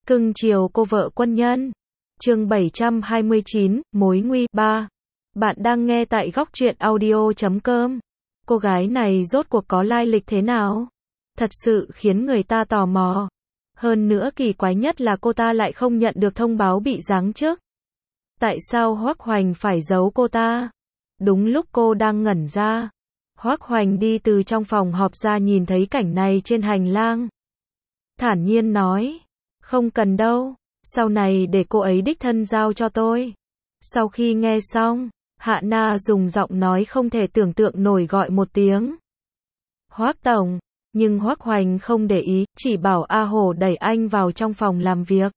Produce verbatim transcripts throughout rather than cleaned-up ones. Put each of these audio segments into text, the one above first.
Cưng chiều cô vợ quân nhân. Chương bảy trăm hai mươi chín, mối nguy. ba. Bạn đang nghe tại góc truyện audio chấm com. Cô gái này rốt cuộc có lai lịch thế nào? Thật sự khiến người ta tò mò. Hơn nữa kỳ quái nhất là cô ta lại không nhận được thông báo bị giáng chức. Tại sao Hoắc Hoành phải giấu cô ta? Đúng lúc cô đang ngẩn ra, Hoắc Hoành đi từ trong phòng họp ra nhìn thấy cảnh này trên hành lang. Thản nhiên nói, không cần đâu, sau này để cô ấy đích thân giao cho tôi. Sau khi nghe xong, Hạ Na dùng giọng nói không thể tưởng tượng nổi gọi một tiếng. Hoắc tổng, nhưng Hoắc Hoành không để ý, chỉ bảo A Hổ đẩy anh vào trong phòng làm việc.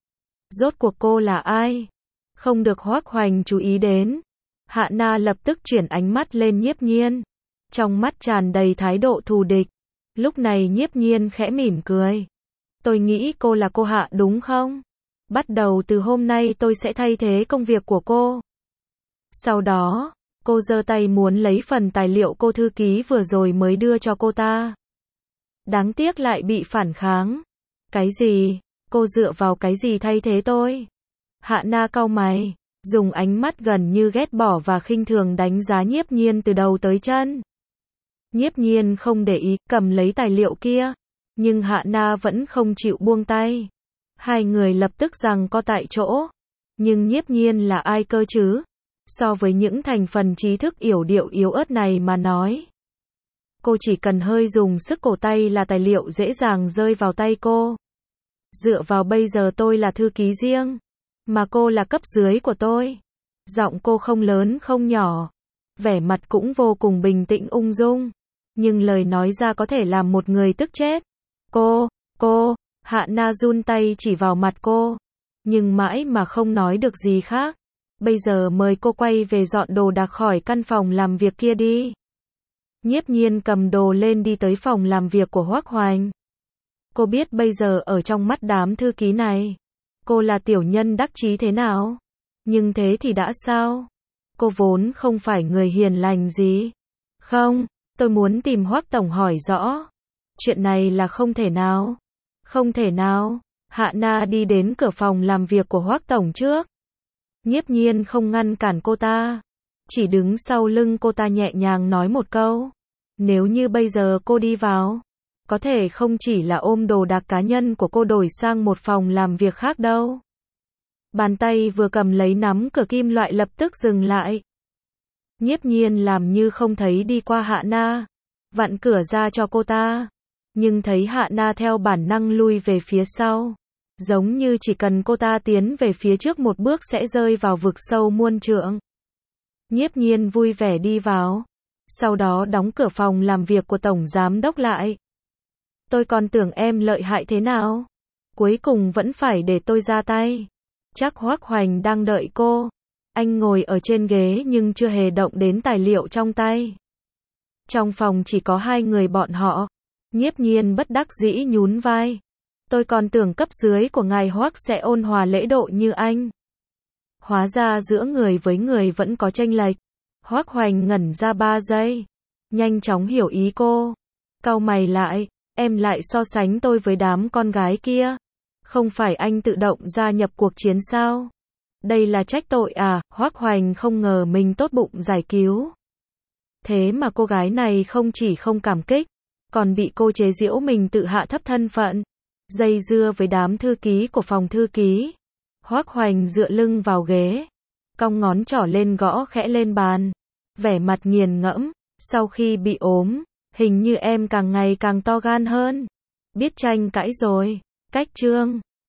Rốt cuộc cô là ai? Không được Hoắc Hoành chú ý đến. Hạ Na lập tức chuyển ánh mắt lên Nhiếp Nhiên, trong mắt tràn đầy thái độ thù địch. Lúc này Nhiếp Nhiên khẽ mỉm cười. Tôi nghĩ cô là cô Hạ đúng không? Bắt đầu từ hôm nay tôi sẽ thay thế công việc của cô. Sau đó, cô giơ tay muốn lấy phần tài liệu cô thư ký vừa rồi mới đưa cho cô ta. Đáng tiếc lại bị phản kháng. Cái gì? Cô dựa vào cái gì thay thế tôi? Hạ Na cau mày, dùng ánh mắt gần như ghét bỏ và khinh thường đánh giá Nhiếp Nhiên từ đầu tới chân. Nhiếp Nhiên không để ý, cầm lấy tài liệu kia. Nhưng Hạ Na vẫn không chịu buông tay. Hai người lập tức giằng co tại chỗ. Nhưng Nhiếp Nhiên là ai cơ chứ? So với những thành phần trí thức yểu điệu yếu ớt này mà nói, cô chỉ cần hơi dùng sức cổ tay là tài liệu dễ dàng rơi vào tay cô. Dựa vào bây giờ tôi là thư ký riêng, mà cô là cấp dưới của tôi. Giọng cô không lớn không nhỏ, vẻ mặt cũng vô cùng bình tĩnh ung dung, nhưng lời nói ra có thể làm một người tức chết. Cô, cô, Hạ Na run tay chỉ vào mặt cô, nhưng mãi mà không nói được gì khác. Bây giờ mời cô quay về dọn đồ đạc khỏi căn phòng làm việc kia đi. Nhiếp Nhiên cầm đồ lên đi tới phòng làm việc của Hoắc Hoành. Cô biết bây giờ ở trong mắt đám thư ký này, cô là tiểu nhân đắc chí thế nào. Nhưng thế thì đã sao? Cô vốn không phải người hiền lành gì. Không, tôi muốn tìm Hoắc tổng hỏi rõ. Chuyện này là không thể nào. Không thể nào. Hạ Na đi đến cửa phòng làm việc của Hoắc tổng trước. Nhiếp Nhiên không ngăn cản cô ta, chỉ đứng sau lưng cô ta nhẹ nhàng nói một câu. Nếu như bây giờ cô đi vào, có thể không chỉ là ôm đồ đạc cá nhân của cô đổi sang một phòng làm việc khác đâu. Bàn tay vừa cầm lấy nắm cửa kim loại lập tức dừng lại. Nhiếp Nhiên làm như không thấy đi qua Hạ Na, vặn cửa ra cho cô ta, nhưng thấy Hạ Na theo bản năng lui về phía sau, giống như chỉ cần cô ta tiến về phía trước một bước sẽ rơi vào vực sâu muôn trượng. Nhiếp Nhiên vui vẻ đi vào, sau đó đóng cửa phòng làm việc của tổng giám đốc lại. Tôi còn tưởng em lợi hại thế nào, cuối cùng vẫn phải để tôi ra tay. Chắc Hoắc Hoành đang đợi cô. Anh ngồi ở trên ghế nhưng chưa hề động đến tài liệu trong tay. Trong phòng chỉ có hai người bọn họ. Nhiếp Nhiên bất đắc dĩ nhún vai. Tôi còn tưởng cấp dưới của ngài Hoắc sẽ ôn hòa lễ độ như anh. Hóa ra giữa người với người vẫn có chênh lệch. Hoắc Hoành ngẩn ra ba giây, nhanh chóng hiểu ý cô. Cau mày lại, em lại so sánh tôi với đám con gái kia. Không phải anh tự động gia nhập cuộc chiến sao? Đây là trách tội à? Hoắc Hoành không ngờ mình tốt bụng giải cứu. Thế mà cô gái này không chỉ không cảm kích, còn bị cô chế giễu mình tự hạ thấp thân phận. Dây dưa với đám thư ký của phòng thư ký. Hoắc Hoành dựa lưng vào ghế, cong ngón trỏ lên gõ khẽ lên bàn, vẻ mặt nghiền ngẫm. Sau khi bị ốm, hình như em càng ngày càng to gan hơn. Biết tranh cãi rồi. Cách chương